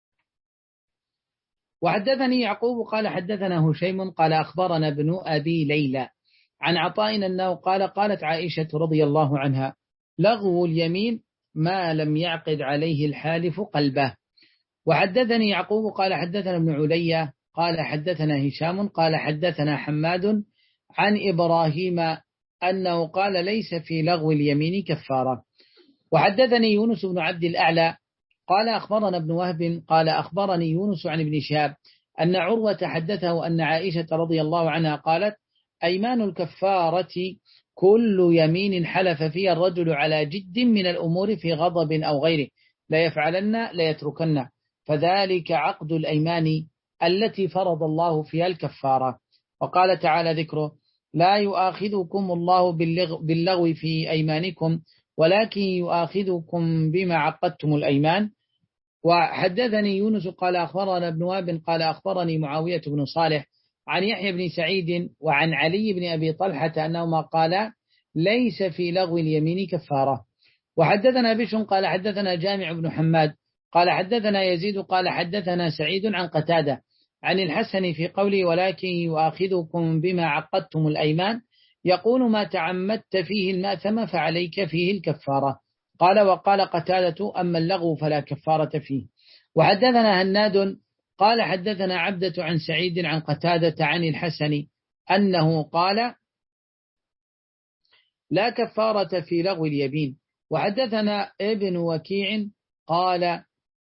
وحدثني يعقوب قال حدثنا هشيم قال أخبرنا ابن أبي ليلى عن عطاء أنه قال قالت عائشة رضي الله عنها لغو اليمين ما لم يعقد عليه الحالف قلبه. وحدثني يعقوب قال حدثنا ابن علي قال حدثنا هشام قال حدثنا حماد عن إبراهيم أنه قال ليس في لغو اليمين كفارة. وحدثني يونس بن عبد الأعلى قال أخبرنا ابن وهب قال أخبرني يونس عن ابن شهاب أن عروة حدثه أن عائشة رضي الله عنها قالت أيمان الكفارة كل يمين حلف فيها الرجل على جد من الأمور في غضب أو غيره لا يفعلن لا يتركن، فذلك عقد الأيمان التي فرض الله فيها الكفارة. وقال تعالى ذكره لا يؤاخذكم الله باللغو في أيمانكم ولكن يؤاخذكم بما عقدتم الأيمان، وحدثني يونس قال أخبرنا ابن وهب قال أخبرني معاوية بن صالح عن يحيى بن سعيد وعن علي بن أبي طلحة أنهما قال ليس في لغو اليمين كفارة. وحدثنا بشر قال حدثنا جامع بن حماد قال حدثنا يزيد قال حدثنا سعيد عن قتادة عن الحسن في قوله ولكن يؤاخذكم بما عقدتم الأيمان يقول ما تعمدت فيه المأثم فعليك فيه الكفارة. قال وقال قتادة أما اللغو فلا كفارة فيه. وحدثنا هناد قال حدثنا عبدة عن سعيد عن قتادة عن الحسن أنه قال لا كفارة في لغو اليمين. وحدثنا ابن وكيع قال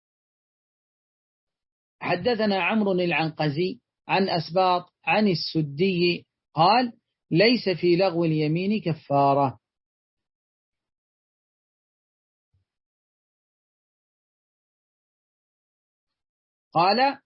حدثنا عمرو العنقزي عن أسباط عن السدي قال ليس في لغو اليمين كفارة. قال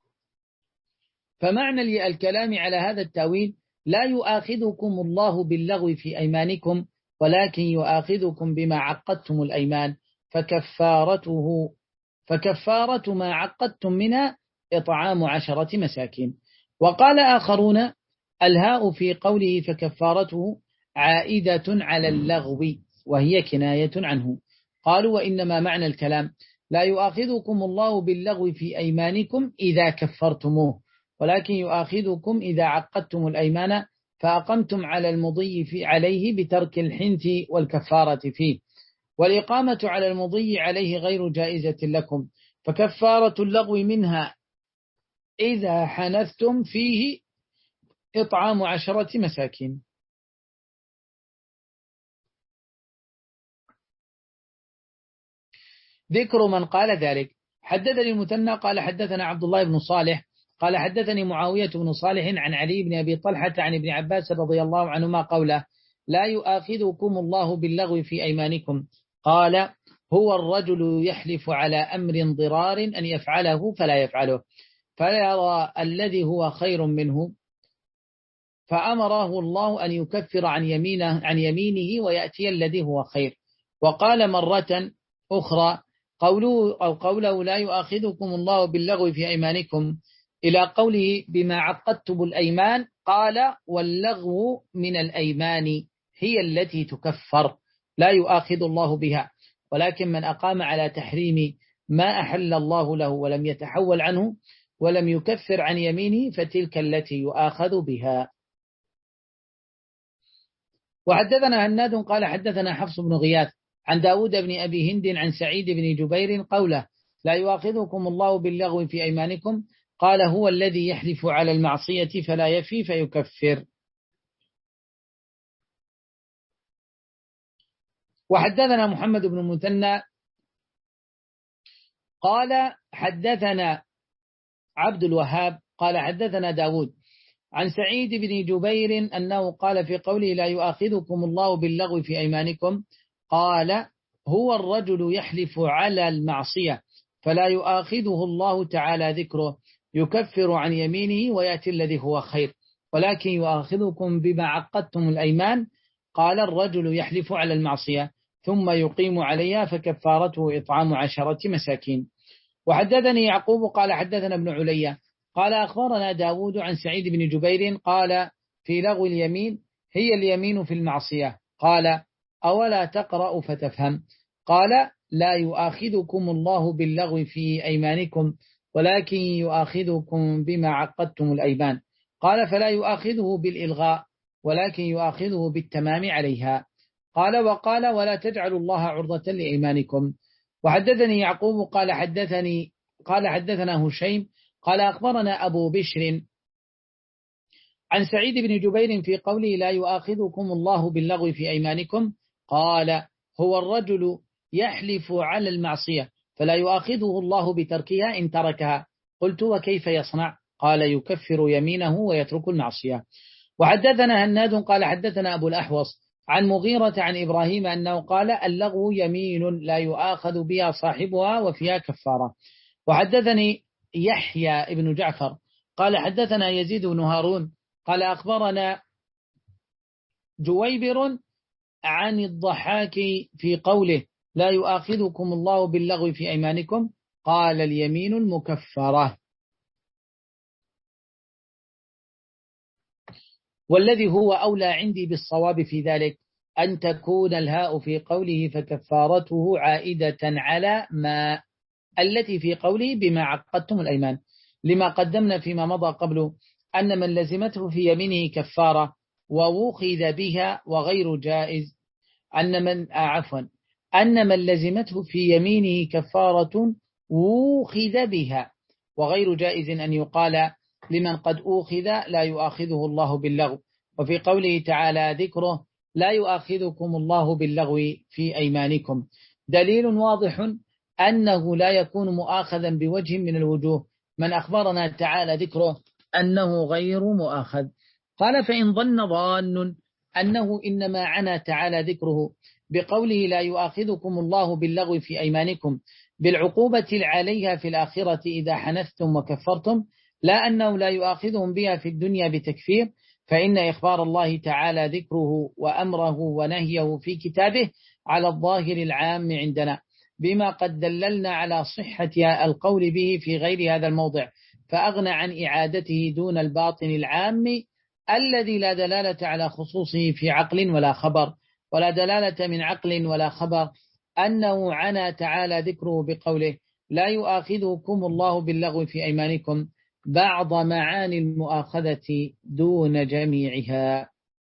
فمعنى الكلام على هذا التأويل لا يؤاخذكم الله باللغو في أيمانكم ولكن يؤاخذكم بما عقدتم الأيمان فكفارته فكفارة ما عقدتم منها إطعام عشرة مساكين. وقال آخرون الهاء في قوله فكفارته عائدة على اللغو وهي كناية عنه. قالوا وإنما معنى الكلام لا يؤاخذكم الله باللغو في أيمانكم إذا كفرتموه ولكن يؤاخذكم إذا عقدتم الأيمان فأقمتم على المضي في عليه بترك الحنث والكفارة فيه والإقامة على المضي عليه غير جائزة لكم فكفارة اللغو منها إذا حنثتم فيه إطعام عشرة مساكين. ذكر من قال ذلك. حدثني المثنى قال حدثنا عبد الله بن صالح قال حدثني معاوية بن صالح عن علي بن أبي طلحة عن ابن عباس رضي الله عنهما قوله لا يؤاخذكم الله باللغو في أيمانكم قال هو الرجل يحلف على أمر ضرار أن يفعله فلا يفعله فيرى الذي هو خير منه فأمره الله أن يكفر عن يمينه, عن يمينه ويأتي الذي هو خير. وقال مرة أخرى قوله أو قوله لا يؤاخذكم الله باللغو في أيمانكم إلى قوله بما عقدتم الأيمان قال واللغو من الأيمان هي التي تكفر لا يؤاخذ الله بها ولكن من أقام على تحريم ما أحل الله له ولم يتحول عنه ولم يكفر عن يمينه فتلك التي يؤاخذ بها. وحدثنا هناد قال حدثنا حفص بن غياث عن داود بن أبي هند عن سعيد بن جبير قوله لا يؤاخذكم الله باللغو في أيمانكم قال هو الذي يحلف على المعصية فلا يفي فيكفر. وحدثنا محمد بن المثنى قال حدثنا عبد الوهاب قال حدثنا داود عن سعيد بن جبير أنه قال في قوله لا يؤاخذكم الله باللغو في أيمانكم قال هو الرجل يحلف على المعصية فلا يؤاخذه الله تعالى ذكره يكفر عن يمينه ويأتي الذي هو خير ولكن يؤاخذكم بما عقدتم الأيمان قال الرجل يحلف على المعصية ثم يقيم عليها فكفارته إطعام عشرة مساكين. وحدثني يعقوب قال حدثنا ابن عليا قال أخبرنا داود عن سعيد بن جبير قال في لغو اليمين هي اليمين في المعصية قال أولا تقرأ فتفهم قال لا يؤاخذكم الله باللغو في أيمانكم ولكن يؤاخذكم بما عقدتم الأيمان قال فلا يؤاخذه بالإلغاء ولكن يؤاخذه بالتمام عليها قال وقال ولا تجعلوا الله عرضة لأيمانكم. وحدثني يعقوب قال حدثني قال حدثنا هشيم قال أخبرنا أبو بشر عن سعيد بن جبير في قوله لا يؤاخذكم الله باللغو في أيمانكم قال هو الرجل يحلف على المعصية فلا يؤاخذه الله بتركها إن تركها قلت وكيف يصنع قال يكفر يمينه ويترك المعصية. وحدثنا هناد قال حدثنا أبو الأحوص عن مغيرة عن إبراهيم أنه قال اللغو يمين لا يؤاخذ بها صاحبها وفيها كفارة. وحدثني يحيى ابن جعفر قال حدثنا يزيد بن هارون قال أخبرنا جويبر عن الضحاك في قوله لا يؤاخذكم الله باللغو في أيمانكم قال اليمين المكفرة. والذي هو أولى عندي بالصواب في ذلك أن تكون الهاء في قوله فكفارته عائدة على ما التي في قوله بما عقدتم الأيمان، لما قدمنا فيما مضى قبله أن من لزمته في يمينه كفارة ووخذ بها وغير جائز، أن من عفوا أن من لزمته في يمينه كفارة ووخذ بها وغير جائز أن يقال لمن قد أوخذ لا يؤاخذه الله باللغو. وفي قوله تعالى ذكره لا يؤاخذكم الله باللغو في أيمانكم دليل واضح أنه لا يكون مؤاخذا بوجه من الوجوه من أخبرنا تعالى ذكره أنه غير مؤاخذ. قال فإن ظن ظان أنه إنما عنى تعالى ذكره بقوله لا يؤاخذكم الله باللغو في أيمانكم بالعقوبة عليها في الآخرة إذا حنثتم وكفرتم، لا أنه لا يؤاخذهم بها في الدنيا بتكفير، فإن إخبار الله تعالى ذكره وأمره ونهيه في كتابه على الظاهر العام عندنا بما قد دللنا على صحة القول به في غير هذا الموضع، فأغنى عن إعادته دون الباطن العام الذي لا دلالة على خصوصه في عقل ولا خبر، ولا دلالة من عقل ولا خبر أنه عنى تعالى ذكره بقوله لا يؤاخذكم الله باللغو في أيمانكم بعض معاني المؤاخذة دون جميعها.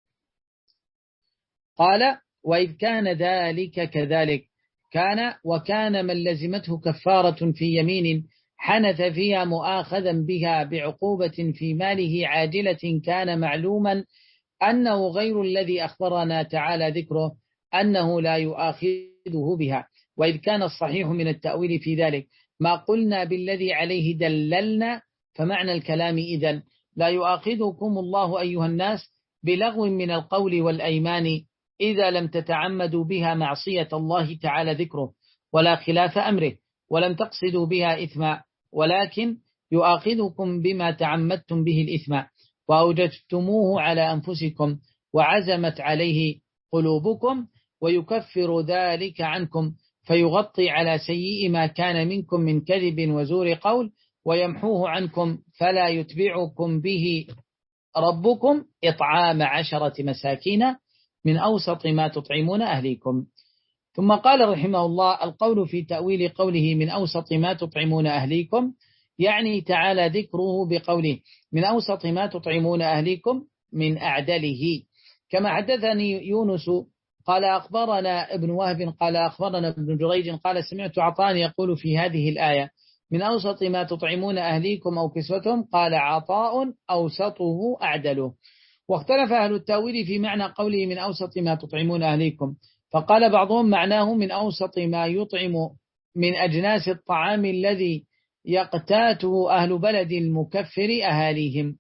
قال وإذ كان ذلك كذلك كان وكان من لزمته كفارة في يمين حنث فيها مؤاخذا بها بعقوبة في ماله عاجلة كان معلوما أنه غير الذي أخبرنا تعالى ذكره أنه لا يؤاخذه بها. وإذ كان الصحيح من التأويل في ذلك ما قلنا بالذي عليه دللنا، فمعنى الكلام إذن لا يؤاخذكم الله أيها الناس بلغو من القول والأيمان إذا لم تتعمدوا بها معصية الله تعالى ذكره ولا خلاف أمره ولم تقصدوا بها إثما، ولكن يؤاخذكم بما تعمدتم به الإثم وأوجدتموه على أنفسكم وعزمت عليه قلوبكم، ويكفر ذلك عنكم فيغطي على سيء ما كان منكم من كذب وزور قول ويمحوه عنكم، فلا يتبعكم به ربكم إطعام عشرة مساكين من أوسط ما تطعمون أهليكم. ثم قال رحمه الله القول في تأويل قوله من أوسط ما تطعمون أهليكم يعني تعالى ذكره بقوله من أوسط ما تطعمون أهليكم من أعدله، كما حدثني يونس قال أخبرنا ابن وهب قال أخبرنا ابن جريج قال سمعت عطاء يقول في هذه الآية من أوسط ما تطعمون أهليكم أو كسوتهم، قال عطاء أوسطه أعدله. واختلف أهل التأويل في معنى قوله من أوسط ما تطعمون أهليكم، فقال بعضهم معناه من أوسط ما يطعم من أجناس الطعام الذي يقتاته أهل بلد المكفر أهاليهم.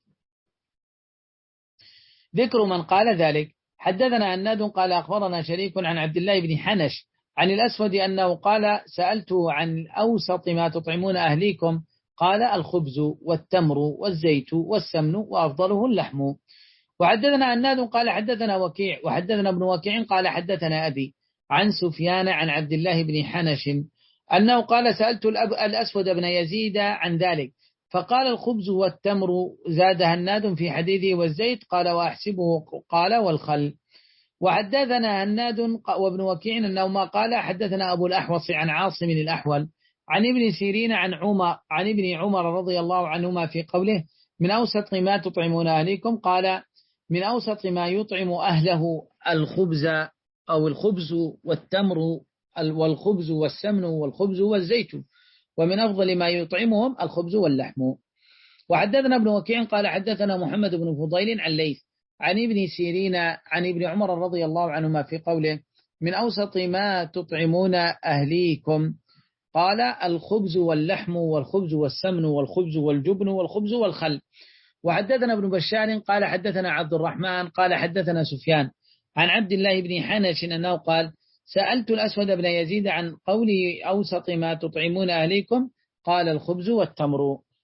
ذكر من قال ذلك حدثنا هناد قال أخبرنا شريك عن عبد الله بن حنش عن الأسود أنه قال سألته عن أوسط ما تطعمون أهليكم قال الخبز والتمر والزيت والسمن وأفضله اللحم. وحدثنا هناد قال حدثنا وكيع وحدثنا ابن وكيع قال حدثنا أبي عن سفيان عن عبد الله بن حنش أنه قال سألت الأسود بن يزيد عن ذلك فقال الخبز والتمر، زاد هناد في حديثه والزيت قال وأحسبه قال والخل. وحدثنا هناد وابن وكيع أنه ما قال حدثنا أبو الأحوص عن عاصم الأحول عن ابن سيرين عن عمر عن ابن عمر رضي الله عنهما في قوله من أوسط ما تطعمون أهليكم قال من أوسط ما يطعم أهله الخبز أو الخبز والتمر والخبز والسمن والخبز والزيت، ومن أفضل ما يطعمهم الخبز واللحم. وحدثنا ابن وكيع قال حدثنا محمد بن فضيل عن ليث عن ابن سيرين عن ابن عمر رضي الله عنهما في قوله من أوسط ما تطعمون أهليكم قال الخبز واللحم والخبز والسمن والخبز والجبن والخبز والخل. وحدثنا ابن بشار قال حدثنا عبد الرحمن قال حدثنا سفيان عن عبد الله بن حنش أنه قال سألت الأسود بن يزيد عن قوله أوسط ما تطعمون أهليكم قال الخبز والتمر.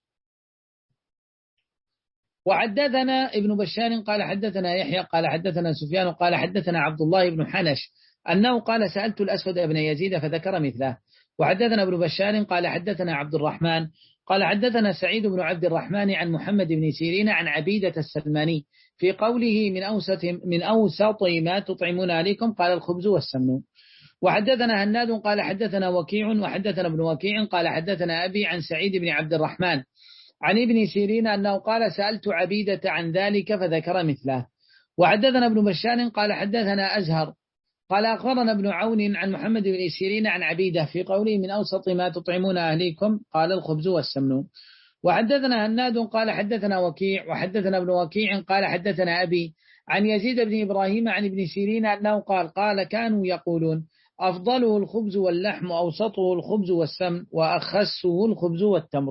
وحدثنا ابن بشار قال حدثنا يحيى قال حدثنا سفيان قال حدثنا عبد الله بن حنش أنه قال سألت الأسود بن يزيد فذكر مثله. وحدثنا ابن بشار قال حدثنا عبد الرحمن قال حدثنا سعيد بن عبد الرحمن عن محمد بن سيرين عن عبيدة السلماني في قوله من أوسط من أوسط ما تطعمون عليكم قال الخبز والسمن. وحدثنا هناد قال حدثنا وكيع وحدثنا ابن وكيع قال حدثنا أبي عن سعيد بن عبد الرحمن عن ابن سيرين أنه قال سألت عبيدة عن ذلك فذكر مثله. وحدثنا ابن بشار قال حدثنا أزهر قال أخبرنا ابن عون عن محمد بن سيرين عن عبيدة في قوله من أوسط ما تطعمون أهليكم قال الخبز والسمن. وحدثنا هناد قال حدثنا وكيع وحدثنا ابن وكيع قال حدثنا أبي عن يزيد بن إبراهيم عن ابن سيرين أنه قال قال كانوا يقولون أفضله الخبز واللحم أوسطه الخبز والسمن وأخسه الخبز والتمر.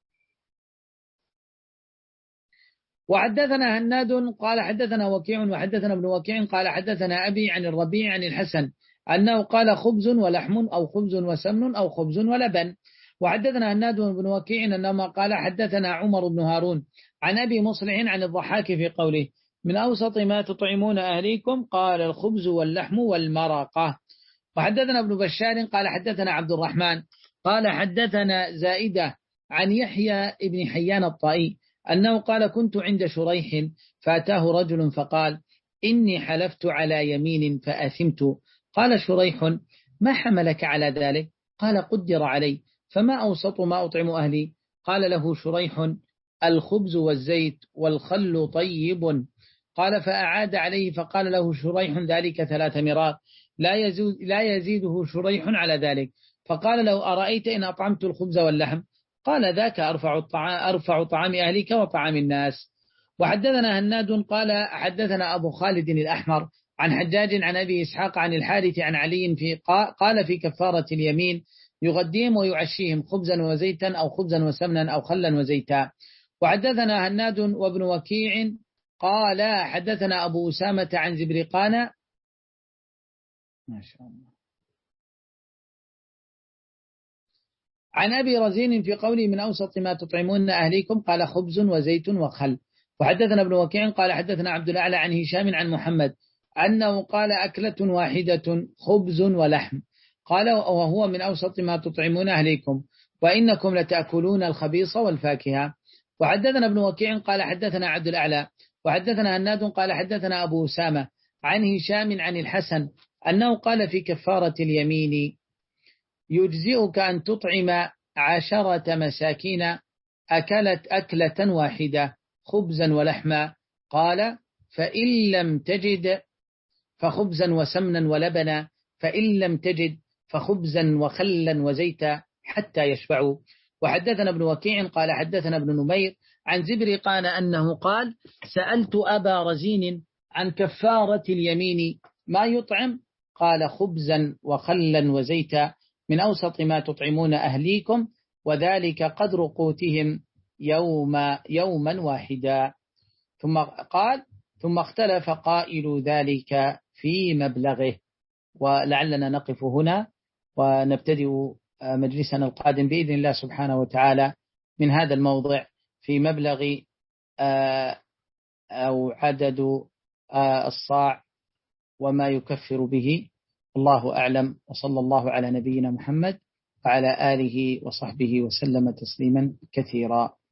وحدثنا هناد قال حدثنا وكيع وحدثنا ابن وكيع قال حدثنا أبي عن الربيع عن الحسن أنه قال خبز ولحم أو خبز وسمن أو خبز ولبن. وحدثنا هناد بن وكيع أنما قال حدثنا عمر بن هارون عن أبي مصلح عن الضحاك في قوله من أوسط ما تطعمون أهليكم قال الخبز واللحم والمرقة. وحدثنا ابن بشار قال حدثنا عبد الرحمن قال حدثنا زائدة عن يحيى ابن حيان الطائي أنه قال كنت عند شريح فأتاه رجل فقال إني حلفت على يمين فأثمت. قال شريح ما حملك على ذلك؟ قال قدر علي فما أوسط ما أطعم أهلي؟ قال له شريح الخبز والزيت والخل طيب. قال فأعاد عليه فقال له شريح ذلك ثلاث مرات لا يزيد لا يزيده شريح على ذلك. فقال له أرأيت إن أطعمت الخبز واللحم؟ قال ذاك أرفع الطعام أرفع طعام أهلك وطعام الناس. وحدثنا هناد قال حدثنا أبو خالد الأحمر عن حجاج عن أبي إسحاق عن الحارث عن علي في قال في كفارة اليمين يغديهم ويعشيهم خبزا وزيتا أو خبزا وسمنا أو خلا وزيتا. وحدثنا هناد وابن وكيع قال حدثنا أبو أسامة عن زبرقان ما شاء الله عن أبي رزين في قوله من أوسط ما تطعمون أهليكم قال خبز وزيت وخل. وحدثنا ابن وكيع قال حدثنا عبد الأعلى عن هشام عن محمد أنه قال أكلة واحدة خبز ولحم قال وهو من أوسط ما تطعمون أهليكم وإنكم لتأكلون الخبيص والفاكهة. وحدثنا ابن وكيع قال حدثنا عبد الأعلى وحدثنا هناد قال حدثنا أبو أسامة عن هشام عن الحسن أنه قال في كفارة اليمين يجزئك أن تطعم عشرة مساكين أكلت أكلة واحدة خبزا ولحما قال فإن لم تجد فخبزا وسمنا ولبنا فإن لم تجد فخبزا وخلا وزيتا حتى يشبعوا. وحدثنا ابن وكيع قال حدثنا ابن نمير عن زبرقان أنه قال سألت أبا رزين عن كفارة اليمين ما يطعم قال خبزا وخلا وزيتا من أوسط ما تطعمون أهليكم وذلك قدر قوتهم يوم يوما واحدا. ثم قال ثم اختلف قائل ذلك في مبلغه. ولعلنا نقف هنا ونبتدئ مجلسنا القادم بإذن الله سبحانه وتعالى من هذا الموضع في مبلغ أو عدد الصاع وما يكفر به. الله أعلم وصلى الله على نبينا محمد وعلى آله وصحبه وسلم تسليما كثيرا.